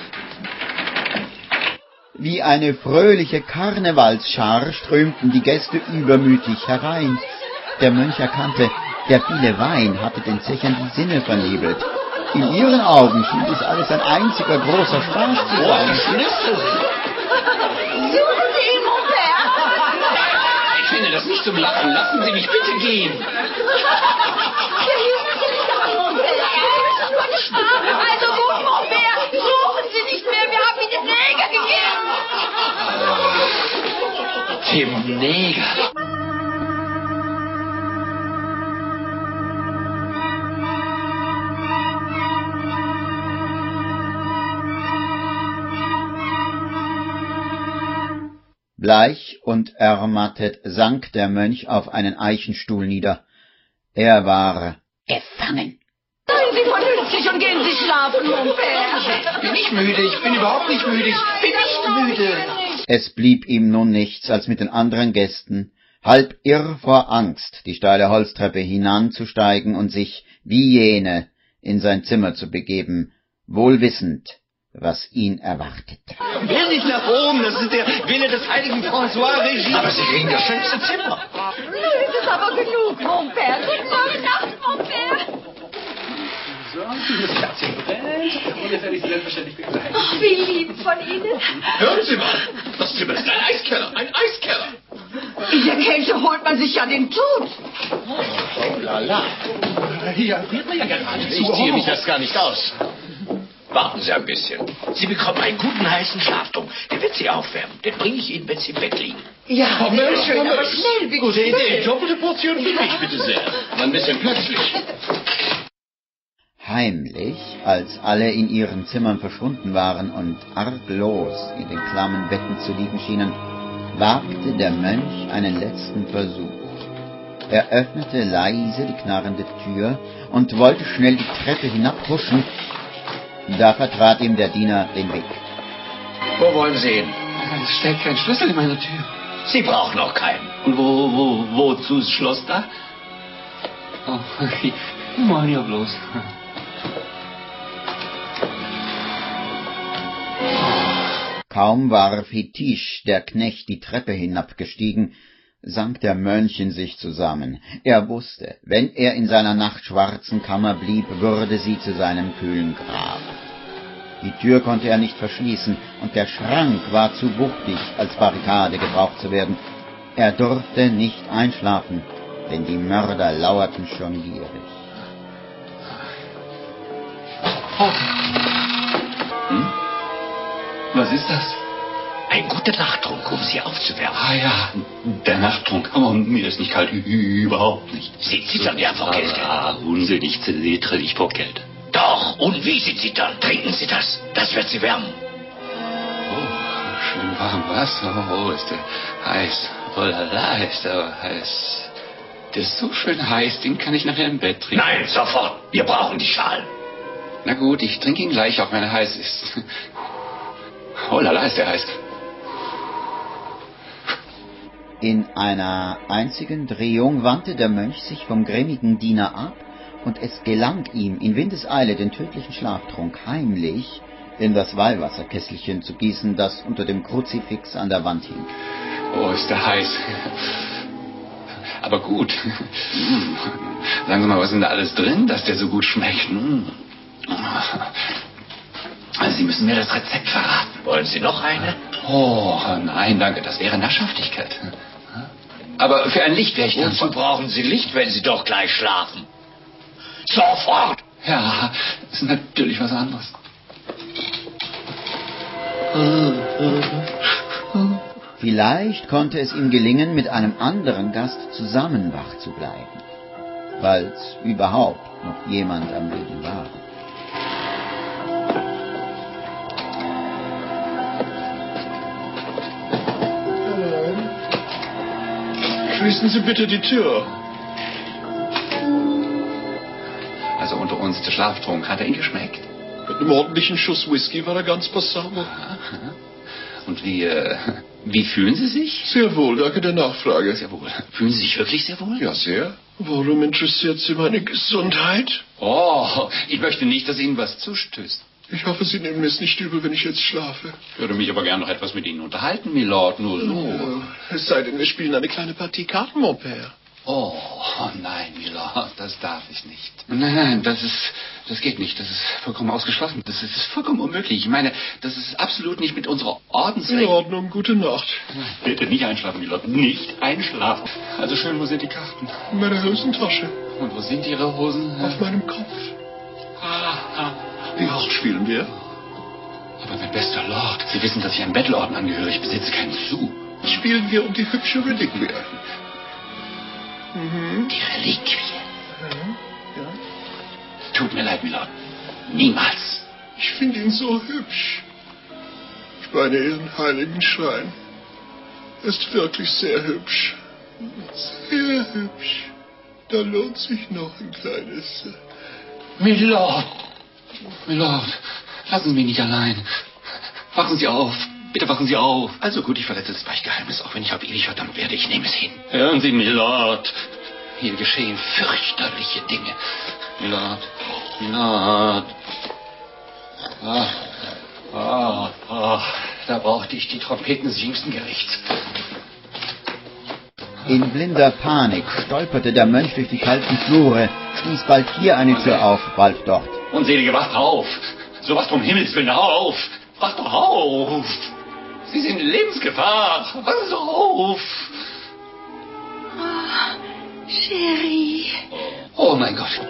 Wie eine fröhliche Karnevalsschar strömten die Gäste übermütig herein. Der Mönch erkannte, der viele Wein hatte den Zechern die Sinne vernebelt. In ihren Augen schien dies alles ein einziger großer Spaß zu sein. Suchen Sie ihn, mon père. Ich finde das nicht zum Lachen. Lassen Sie mich bitte gehen. Wir hielten Sie nicht an, mon père. Es ist nur eine Strafe. Also gut, mon père. Suchen Sie nicht mehr. Wir haben ihn dem Neger gegeben. Dem Neger. Bleich und ermattet sank der Mönch auf einen Eichenstuhl nieder. Er war gefangen, Seien Sie vernünftig und gehen Sie schlafen, mon père. Ich bin nicht müde, ich bin überhaupt nicht müde, ich bin nicht müde. Es blieb ihm nun nichts, als mit den anderen Gästen, halb irr vor Angst, die steile Holztreppe hinanzusteigen und sich, wie jene, in sein Zimmer zu begeben, wohl wissend, was ihn erwartet. Will nicht nach oben, das ist der Wille des heiligen François Régis. Aber Sie kriegen das schönste Zimmer. Nun ist es aber genug, mon père. Gute Nacht, mon père. So, das Kerzchen brennt und jetzt werde ich Sie selbstverständlich begleiten. Ach, wie lieb von Ihnen. Hören Sie mal, das Zimmer ist ein Eiskeller, ein Eiskeller. In der Kälte holt man sich ja den Tod. Oh la la. Hier friert man ja gerade Ich ziehe mich das gar nicht aus. Warten Sie ein bisschen. Sie bekommen einen guten heißen Schlaftrunk. Der wird Sie aufwärmen. Den bringe ich Ihnen, wenn Sie im Bett liegen. Ja, sehr schön, aber schnell, wie Gute Idee. Doppelte Portion für mich, bitte sehr. Ein bisschen plötzlich. Heimlich, als alle in ihren Zimmern verschwunden waren und arglos in den klammen Betten zu liegen schienen, wagte der Mönch einen letzten Versuch. Er öffnete leise die knarrende Tür und wollte schnell die Treppe hinabhuschen. Da vertrat ihm der Diener den Weg. Wo wollen Sie hin? Es steckt kein Schlüssel in meiner Tür. Sie brauchen noch keinen. Und wo, wo, wozu ist das Schloss da? Oh, okay. Mal ja bloß. Kaum war Fetisch, der Knecht, die Treppe hinabgestiegen, sank der Mönch in sich zusammen. Er wusste, wenn er in seiner nachtschwarzen Kammer blieb, würde sie zu seinem kühlen Grab. Die Tür konnte er nicht verschließen, und der Schrank war zu wuchtig, als Barrikade gebraucht zu werden. Er durfte nicht einschlafen, denn die Mörder lauerten schon gierig. Oh. Hm? Was ist das? Ein guter Nachttrunk, um Sie aufzuwärmen. Ah ja, der Nachttrunk. Aber mir ist nicht kalt, überhaupt nicht. Sie zittern ja vor Kälte. Ah, Unsinn, ich zittere nicht vor Kälte. Doch, und wie Sie zittern. Trinken Sie das. Das wird Sie wärmen. Oh, schön warm Wasser. Oh, ist der heiß. Oh la la, ist der heiß. Der ist so schön heiß, den kann ich nachher im Bett trinken. Nein, sofort. Wir brauchen die Schalen. Na gut, ich trinke ihn gleich, auch wenn er heiß ist. Oh la la, ist der heiß. In einer einzigen Drehung wandte der Mönch sich vom grimmigen Diener ab, und es gelang ihm, in Windeseile den tödlichen Schlaftrunk heimlich in das Weihwasserkesselchen zu gießen, das unter dem Kruzifix an der Wand hing. Oh, ist der heiß. Aber gut. Hm. Sagen Sie mal, was ist denn da alles drin, dass der so gut schmeckt? Hm. Also Sie müssen mir das Rezept verraten. Wollen Sie noch eine? Oh, nein, danke, das wäre Naschhaftigkeit. Aber für ein Licht wäre ich dankbar. Wozu brauchen Sie Licht, wenn Sie doch gleich schlafen? Sofort! Ja, das ist natürlich was anderes. Vielleicht konnte es ihm gelingen, mit einem anderen Gast zusammen wach zu bleiben, falls überhaupt noch jemand am Leben war. Schließen Sie bitte die Tür. Also unter uns, der Schlaftrunk, hat er ihn geschmeckt? Mit einem ordentlichen Schuss Whisky war er ganz passabel. Und wie, äh, wie fühlen Sie sich? Sehr wohl, danke der Nachfrage. Sehr wohl. Fühlen Sie sich wirklich sehr wohl? Ja, sehr. Warum interessiert Sie meine Gesundheit? Oh, ich möchte nicht, dass Ihnen was zustößt. Ich hoffe, Sie nehmen es nicht übel, wenn ich jetzt schlafe. Ich würde mich aber gern noch etwas mit Ihnen unterhalten, Milord, nur so. Ja, es sei denn, wir spielen eine kleine Partie Karten, mon père. Oh, nein, Milord, das darf ich nicht. Nein, nein, das ist, das geht nicht. Das ist vollkommen ausgeschlossen. Das ist, das ist vollkommen unmöglich. Ich meine, das ist absolut nicht mit unserer Ordensregeln. In Ordnung, gute Nacht. Bitte nicht einschlafen, Milord, nicht einschlafen. Also schön, wo sind die Karten? In meiner Hosentasche. Und wo sind Ihre Hosen? Auf meinem Kopf. Wie hoch spielen wir? Aber mein bester Lord, Sie wissen, dass ich einem Bettelorden angehöre. Ich besitze keinen Sou. Spielen wir um die hübsche Reliquie. Mhm. Die Reliquie? Ja, ja. Tut mir leid, Milord. Niemals. Ich finde ihn so hübsch. Ich meine Ihren heiligen Schrein. Er ist wirklich sehr hübsch. Sehr hübsch. Da lohnt sich noch ein kleines Milord! Milord, lassen Sie mich nicht allein. Wachen Sie auf. Bitte wachen Sie auf. Also gut, ich verletze das Beichtgeheimnis, auch wenn ich auf ewig verdammt werde. Ich nehme es hin. Hören Sie, Milord. Hier geschehen fürchterliche Dinge. Milord, Milord. Ah, ah, ah. Da brauchte ich die Trompeten des jüngsten Gerichts. In blinder Panik stolperte der Mönch durch die kalten Flure, stieß bald hier eine Tür auf, bald dort. Unselige, wacht auf! So was vom Himmels Willen, auf! Wacht doch auf! Sie sind in Lebensgefahr! Wachen Sie auf! Oh, Chérie. Oh mein Gott!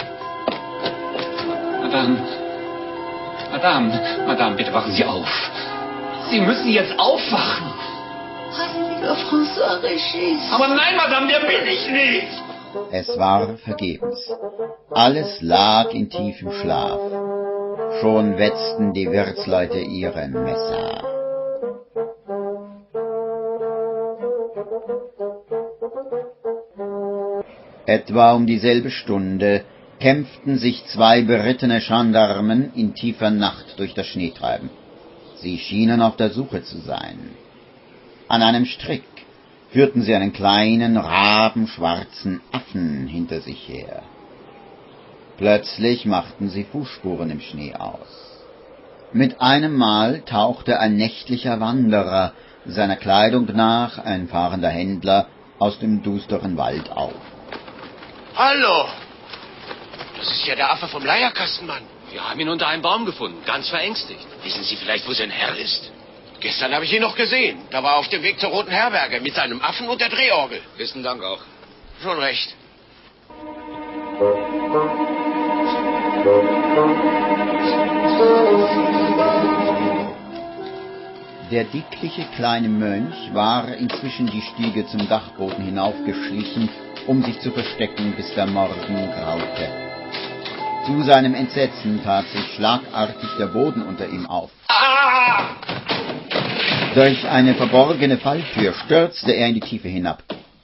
Madame, Madame, Madame, bitte wachen Sie auf! Sie müssen jetzt aufwachen! Heiliger François Régis. Aber nein, Madame, der bin ich nicht! Es war vergebens. Alles lag in tiefem Schlaf. Schon wetzten die Wirtsleute ihre Messer. Etwa um dieselbe Stunde kämpften sich zwei berittene Gendarmen in tiefer Nacht durch das Schneetreiben. Sie schienen auf der Suche zu sein. An einem Strick führten sie einen kleinen, rabenschwarzen Affen hinter sich her. Plötzlich machten sie Fußspuren im Schnee aus. Mit einem Mal tauchte ein nächtlicher Wanderer, seiner Kleidung nach ein fahrender Händler, aus dem dusteren Wald auf. Hallo! Das ist ja der Affe vom Leierkastenmann. Wir haben ihn unter einem Baum gefunden, ganz verängstigt. Wissen Sie vielleicht, wo sein Herr ist? Gestern habe ich ihn noch gesehen. Da war er auf dem Weg zur Roten Herberge mit seinem Affen und der Drehorgel. Besten Dank auch. Schon recht. Der dickliche kleine Mönch war inzwischen die Stiege zum Dachboden hinaufgeschlichen, um sich zu verstecken, bis der Morgen graute. Zu seinem Entsetzen tat sich schlagartig der Boden unter ihm auf. Ah! Durch eine verborgene Falltür stürzte er in die Tiefe hinab.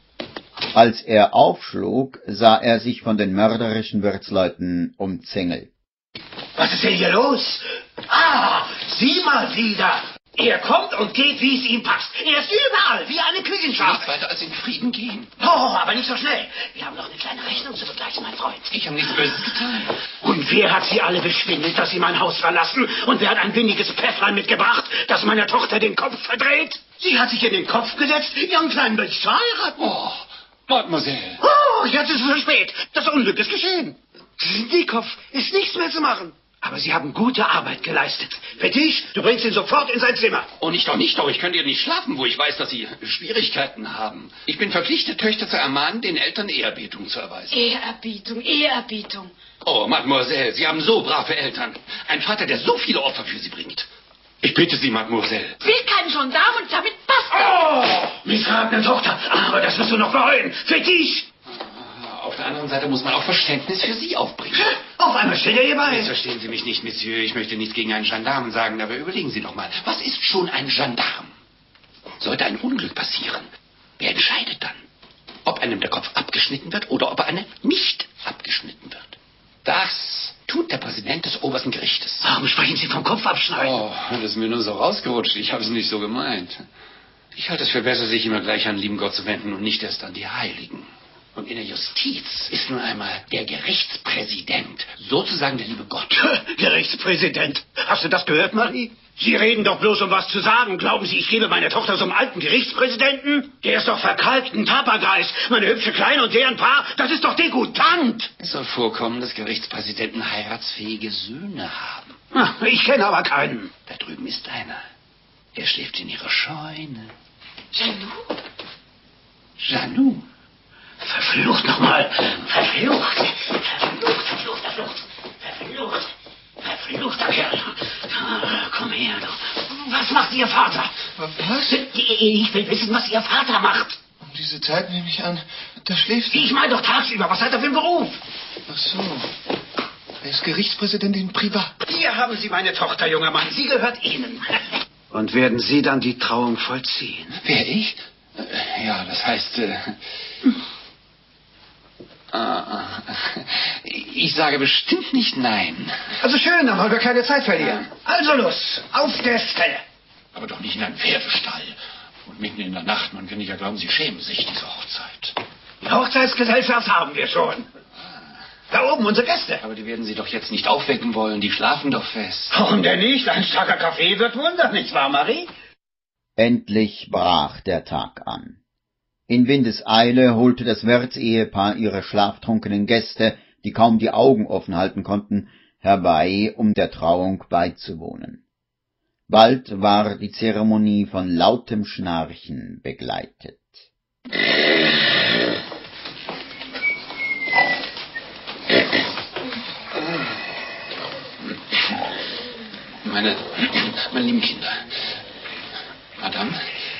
Als er aufschlug, sah er sich von den mörderischen Wirtsleuten umzingelt. Was ist denn hier los? Ah, sieh mal wieder. Er kommt und geht, wie es ihm passt. Er ist überall, wie eine Küchenschafe. Nicht weiter als in Frieden gehen. Oh, aber nicht so schnell. Wir haben noch eine kleine Rechnung zu begleichen, mein Freund. Ich habe nichts Böses getan. Und wer hat sie alle beschwindelt, dass sie mein Haus verlassen? Und wer hat ein windiges Päfflein mitgebracht, das meiner Tochter den Kopf verdreht? Sie hat sich in den Kopf gesetzt, ihren kleinen Mönch zu heiraten. Oh, Mademoiselle. Oh, jetzt ist es zu spät. Das Unglück ist geschehen. Dickkopf ist nichts mehr zu machen. Aber Sie haben gute Arbeit geleistet. Für dich, du bringst ihn sofort in sein Zimmer. Oh, nicht doch, nicht doch. Ich könnte ja nicht schlafen, wo ich weiß, dass Sie Schwierigkeiten haben. Ich bin verpflichtet, Töchter zu ermahnen, den Eltern Ehrerbietung zu erweisen. Ehrerbietung, Ehrerbietung. Oh, Mademoiselle, Sie haben so brave Eltern. Ein Vater, der so viele Opfer für Sie bringt. Ich bitte Sie, Mademoiselle. Will kein Gendarm und damit basta. Oh, missratene Tochter. Aber das wirst du noch bereuen. Für dich. Auf der anderen Seite muss man auch Verständnis für Sie aufbringen. Auf einmal steht er hier bei. Jetzt verstehen Sie mich nicht, Monsieur. Ich möchte nichts gegen einen Gendarmen sagen, aber überlegen Sie doch mal. Was ist schon ein Gendarm? Sollte ein Unglück passieren, wer entscheidet dann? Ob einem der Kopf abgeschnitten wird oder ob er einem nicht abgeschnitten wird? Das tut der Präsident des obersten Gerichtes. Warum sprechen Sie vom Kopf abschneiden? Oh, das ist mir nur so rausgerutscht. Ich habe es nicht so gemeint. Ich halte es für besser, sich immer gleich an lieben Gott zu wenden und nicht erst an die Heiligen. Und in der Justiz ist nun einmal der Gerichtspräsident, sozusagen der liebe Gott. Gerichtspräsident. Hast du das gehört, Marie? Sie reden doch bloß, um was zu sagen. Glauben Sie, ich gebe meine Tochter so einem alten Gerichtspräsidenten? Der ist doch verkalkt, ein Tapergeist. Meine hübsche Kleine und deren Paar, das ist doch degutant. Es soll vorkommen, dass Gerichtspräsidenten heiratsfähige Söhne haben. Ach, ich kenne aber keinen. Da drüben ist einer. Er schläft in ihrer Scheune. Janou? Janou. Verflucht nochmal. Verflucht. Verflucht, verflucht, verflucht. Verflucht. Verfluchter Kerl. Komm her, du. Was macht Ihr Vater? Was? Ich will wissen, was Ihr Vater macht. Um diese Zeit nehme ich an, da schläft er. Ich meine doch tagsüber. Was hat er für einen Beruf? Ach so. Er ist Gerichtspräsident in Privat. Hier haben Sie meine Tochter, junger Mann. Sie gehört Ihnen. Und werden Sie dann die Trauung vollziehen? Wer, ich? Ja, das heißt... Äh, Ich sage bestimmt nicht nein. Also schön, dann wollen wir keine Zeit verlieren. Also los, auf der Stelle. Aber doch nicht in einem Pferdestall. Und mitten in der Nacht, man könnte ja glauben, Sie schämen sich, diese Hochzeit. Die Hochzeitsgesellschaft haben wir schon. Da oben unsere Gäste. Aber die werden Sie doch jetzt nicht aufwecken wollen, die schlafen doch fest. Warum denn nicht? Ein starker Kaffee wird Wunder, nicht wahr, Marie? Endlich brach der Tag an. In Windeseile holte das Wirtsehepaar ihre schlaftrunkenen Gäste, die kaum die Augen offen halten konnten, herbei, um der Trauung beizuwohnen. Bald war die Zeremonie von lautem Schnarchen begleitet. Meine, meine lieben Kinder, Madame,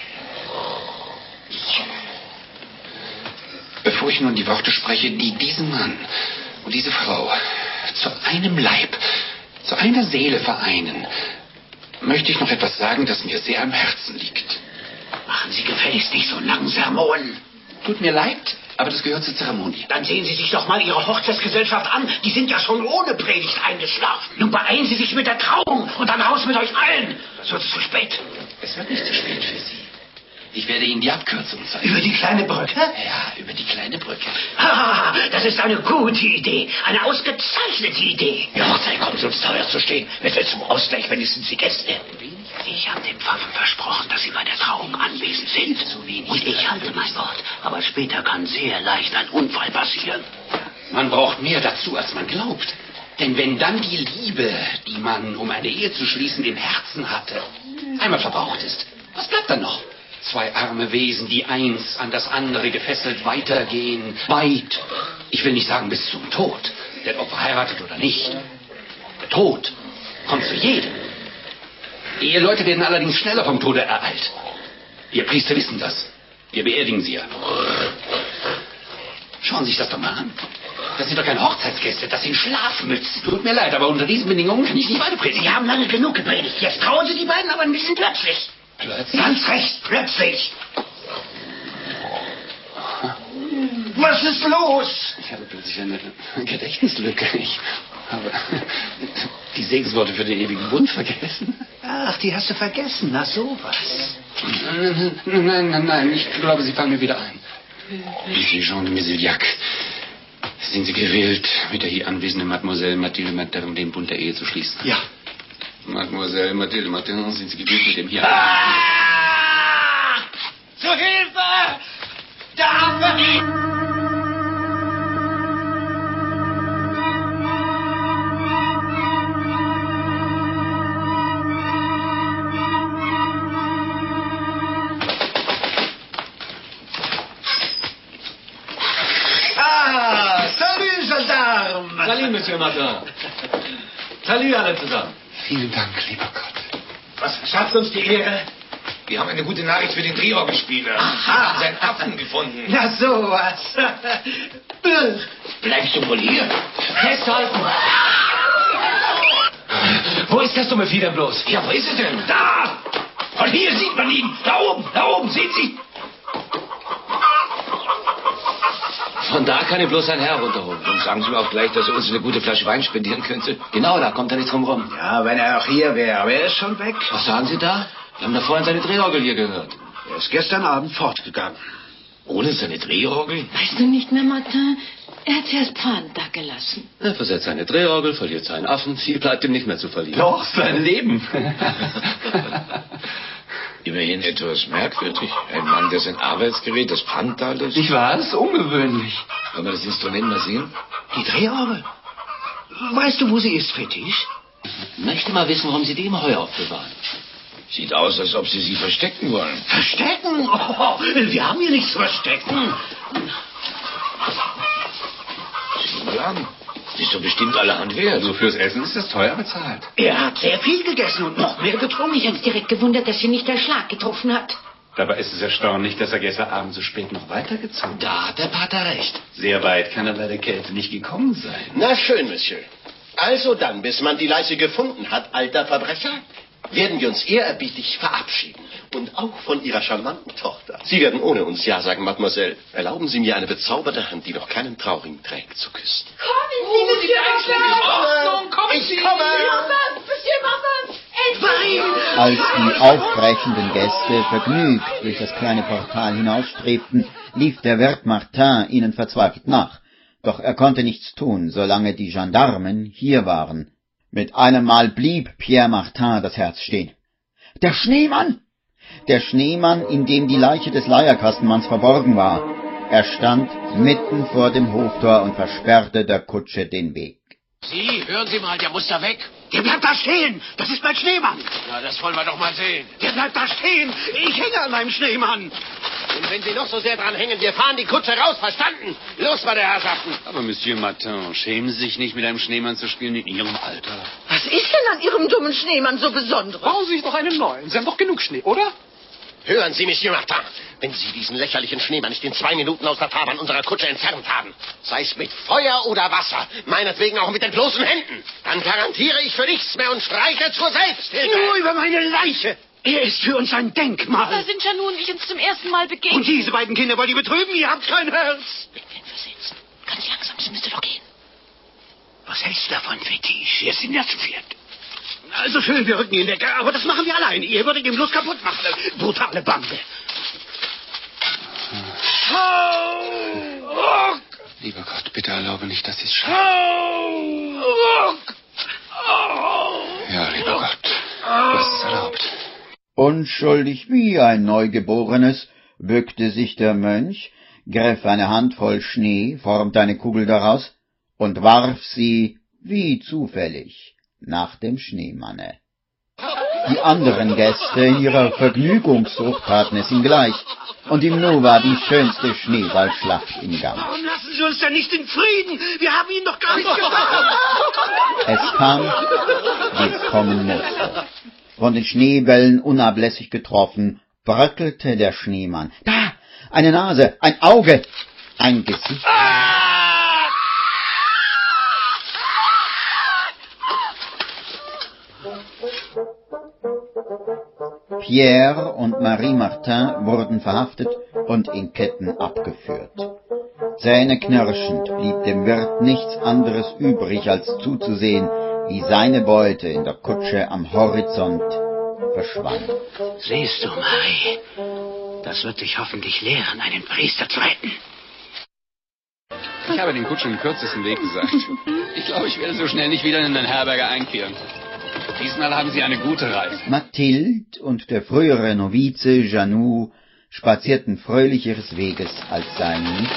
bevor ich nun die Worte spreche, die diesen Mann und diese Frau zu einem Leib, zu einer Seele vereinen, möchte ich noch etwas sagen, das mir sehr am Herzen liegt. Machen Sie gefälligst nicht so lang Sermon. Tut mir leid, aber das gehört zur Zeremonie. Dann sehen Sie sich doch mal Ihre Hochzeitsgesellschaft an. Die sind ja schon ohne Predigt eingeschlafen. Nun beeilen Sie sich mit der Trauung und dann raus mit euch allen. Es wird zu spät. Es wird nicht zu spät für Sie. Ich werde Ihnen die Abkürzung zeigen. Über die kleine Brücke? Ja, über die kleine Brücke. Ah, das ist eine gute Idee. Eine ausgezeichnete Idee. Die Hochzeit kommt uns teuer zu stehen. Wenn wir zum Ausgleich wenigstens die Gäste. Ich habe den Pfaffen versprochen, dass sie bei der Trauung anwesend sind. Zu wenig. Und ich halte mein Wort. Aber später kann sehr leicht ein Unfall passieren. Man braucht mehr dazu, als man glaubt. Denn wenn dann die Liebe, die man, um eine Ehe zu schließen, im Herzen hatte, einmal verbraucht ist, was bleibt dann noch? Zwei arme Wesen, die eins an das andere gefesselt weitergehen, weit. Ich will nicht sagen bis zum Tod, denn ob verheiratet oder nicht, der Tod kommt zu jedem. Eheleute werden allerdings schneller vom Tode ereilt. Wir Priester wissen das. Wir beerdigen sie ja. Schauen Sie sich das doch mal an. Das sind doch keine Hochzeitsgäste, das sind Schlafmützen. Tut mir leid, aber unter diesen Bedingungen kann ich nicht weiter predigen. Sie haben lange genug gepredigt. Jetzt trauen Sie die beiden aber ein bisschen plötzlich. Plötzlich? Ganz recht, plötzlich. Was ist los? Ich habe plötzlich eine Gedächtnislücke. Ich habe die Segensworte für den ewigen Bund vergessen. Ach, die hast du vergessen. Na sowas. Nein, nein, nein, nein. Ich glaube, Sie fallen mir wieder ein. Ici Jean de Mesiliac. Sind Sie gewillt, mit der hier anwesenden Mademoiselle Mathilde Martin den Bund der Ehe zu schließen? Ja. Mademoiselle Mathilde Martin, sind Sie gewillt, mit dem hier... Ah! Zu Hilfe! Da haben wir ihn! Ah, salut, Gendarme! Salut, Monsieur Martin. Salut alle zusammen. Vielen Dank, lieber Gott. Was schafft uns die Ehre? Wir haben eine gute Nachricht für den Drehorgelspieler. Aha. Seinen Affen gefunden. Na sowas. Bleibst du wohl hier? Festhalten. Wo ist das dumme Vieh denn bloß? Ja, wo ist es denn? Da! Von hier sieht man ihn. Da oben, da oben, sehen Sie? Von da kann ich bloß ein Herr runterholen. Und sagen Sie mir auch gleich, dass er uns eine gute Flasche Wein spendieren könnte. Genau, da kommt er nicht drum rum. Ja, wenn er auch hier wäre, aber er ist schon weg. Was sagen Sie da? Wir haben da vorhin seine Drehorgel hier gehört. Er ist gestern Abend fortgegangen. Ohne seine Drehorgel? Weißt du nicht mehr, Martin? Er hat sie als Pfand da gelassen. Er versetzt seine Drehorgel, verliert seinen Affen. Viel bleibt ihm nicht mehr zu verlieren. Doch, sein Leben. Immerhin etwas merkwürdig. Ein Mann, der sein Arbeitsgerät, das Pfand da lässt. Nicht wahr? Das ist ungewöhnlich. Kann man das Instrument mal sehen? Die Drehorgel. Weißt du, wo sie ist, Fetisch? Möchte mal wissen, warum Sie die im Heu aufbewahren. Sieht aus, als ob Sie sie verstecken wollen. Verstecken? Oh, wir haben hier nichts zu verstecken. Sieh mal an. Das ist doch bestimmt allerhand wert. Also fürs Essen ist das teuer bezahlt. Er hat sehr viel gegessen und noch mehr getrunken. Mich hat's direkt gewundert, dass sie nicht der Schlag getroffen hat. Dabei ist es erstaunlich, dass er gestern Abend so spät noch weitergezogen hat. Da hat der Pater recht. Sehr weit kann er bei der Kälte nicht gekommen sein. Na schön, Monsieur. Also dann, bis man die Leiche gefunden hat, alter Verbrecher, werden wir uns ehrerbietig verabschieden. Und auch von Ihrer charmanten Tochter. Sie werden ohne uns Ja sagen, Mademoiselle. Erlauben Sie mir, eine bezauberte Hand, die noch keinen Trauring trägt, zu küssen. Kommen Sie, Monsieur Martin! Kommen Ich Sie! komme! Monsieur Martin! Endlich! Als die aufbrechenden Gäste vergnügt durch das kleine Portal hinausstrebten, lief der Wirt Martin ihnen verzweifelt nach. Doch er konnte nichts tun, solange die Gendarmen hier waren. Mit einem Mal blieb Pierre Martin das Herz stehen. Der Schneemann! Der Schneemann, in dem die Leiche des Leierkastenmanns verborgen war. Er stand mitten vor dem Hoftor und versperrte der Kutsche den Weg. Sie, hören Sie mal, der muss da weg. Der bleibt da stehen. Das ist mein Schneemann. Na, das wollen wir doch mal sehen. Der bleibt da stehen. Ich hänge an meinem Schneemann. Und wenn Sie noch so sehr dran hängen, wir fahren die Kutsche raus, verstanden? Los, meine Herrschaften! Aber Monsieur Martin, schämen Sie sich nicht, mit einem Schneemann zu spielen in Ihrem Alter? Was ist denn an Ihrem dummen Schneemann so besonderes? Bauen Sie sich doch einen neuen. Sie haben doch genug Schnee, oder? Hören Sie, Monsieur Martin, wenn Sie diesen lächerlichen Schneemann nicht in zwei Minuten aus der Fahrbahn unserer Kutsche entfernt haben, sei es mit Feuer oder Wasser, meinetwegen auch mit den bloßen Händen, dann garantiere ich für nichts mehr und streiche zur Selbsthilfe. Nur über meine Leiche. Er ist für uns ein Denkmal. Da sind Janu und ich uns zum ersten Mal begegnet. Und diese beiden Kinder wollen die betrüben? Ihr habt kein Herz. Ich bin versetzt. Ganz langsam, das müsste doch gehen. Was hältst du davon, Fetisch? Wir sind ja zu viert. Also schön, wir rücken ihn weg, aber das machen wir allein. Ihr würdet ihn bloß kaputt machen. Brutale Bande. Ruck! Lieber Gott, bitte erlaube nicht, dass Sie es schaffen. Ruck! Ja, lieber Gott, du hast es erlaubt. Unschuldig wie ein Neugeborenes bückte sich der Mönch, griff eine Handvoll Schnee, formte eine Kugel daraus und warf sie, wie zufällig, nach dem Schneemanne. Die anderen Gäste in ihrer Vergnügungssucht taten es ihm gleich, und im Nu war die schönste Schneeballschlacht im Gang. Warum lassen Sie uns denn nicht in Frieden? Wir haben Ihnen doch gar nichts getan. Es kam, wie es kommen musste. Von den Schneebällen unablässig getroffen, bröckelte der Schneemann. Da! Eine Nase, ein Auge, ein Gesicht. Pierre und Marie Martin wurden verhaftet und in Ketten abgeführt. Zähneknirschend blieb dem Wirt nichts anderes übrig, als zuzusehen, wie seine Beute in der Kutsche am Horizont verschwand. Siehst du, Marie, das wird dich hoffentlich lehren, einen Priester zu retten. Ich habe den Kutschen den kürzesten Weg gesagt. Ich glaube, ich werde so schnell nicht wieder in eine Herberge einkehren. Diesmal haben Sie eine gute Reise. Mathilde und der frühere Novize Janu spazierten fröhlich ihres Weges, als seien nicht.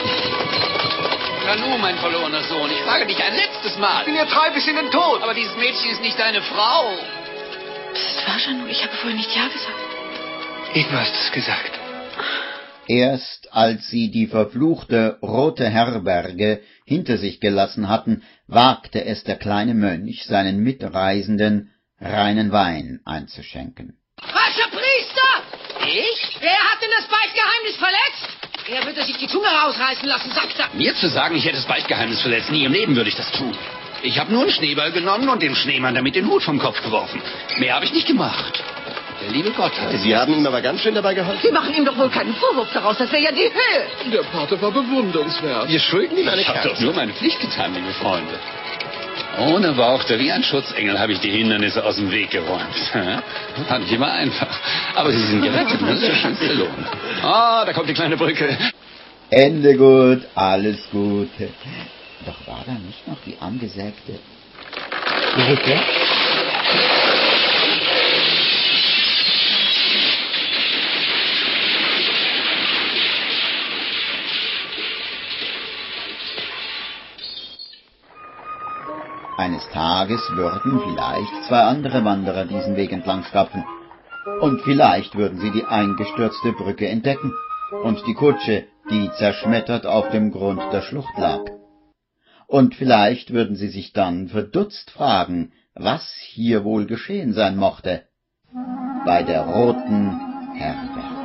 Janu, mein verlorener Sohn, ich frage dich ein letztes Mal. Ich bin ja drei bis in den Tod. Aber dieses Mädchen ist nicht deine Frau. Das war Janu. Ich habe vorher nicht Ja gesagt. Du hast es gesagt. Erst als sie die verfluchte rote Herberge hinter sich gelassen hatten, wagte es der kleine Mönch, seinen Mitreisenden reinen Wein einzuschenken. Falscher Priester! Ich? Wer hat denn das Beichtgeheimnis verletzt? Er würde sich die Zunge rausreißen lassen, sagt er. Mir zu sagen, ich hätte das Beichtgeheimnis verletzt, nie im Leben würde ich das tun. Ich habe nur einen Schneeball genommen und dem Schneemann damit den Hut vom Kopf geworfen. Mehr habe ich nicht gemacht. Der liebe Gott hat. Sie haben ihm aber ganz schön dabei geholfen. Sie machen ihm doch wohl keinen Vorwurf daraus. Das wäre ja die Höhe. Der Pater war bewundernswert. Wir schulden ihm eine Ich habe Kerze. doch nur meine Pflicht getan, liebe Freunde. Ohne Worte, wie ein Schutzengel, habe ich die Hindernisse aus dem Weg geräumt. War nicht immer einfach. Aber sie sind gerettet, das ist der schönste Lohn. Ah, da kommt die kleine Brücke. Ende gut, alles Gute. Doch war da nicht noch die angesägte Brücke? Eines Tages würden vielleicht zwei andere Wanderer diesen Weg entlang stapfen. Und vielleicht würden sie die eingestürzte Brücke entdecken und die Kutsche, die zerschmettert auf dem Grund der Schlucht lag. Und vielleicht würden sie sich dann verdutzt fragen, was hier wohl geschehen sein mochte bei der roten Herberge.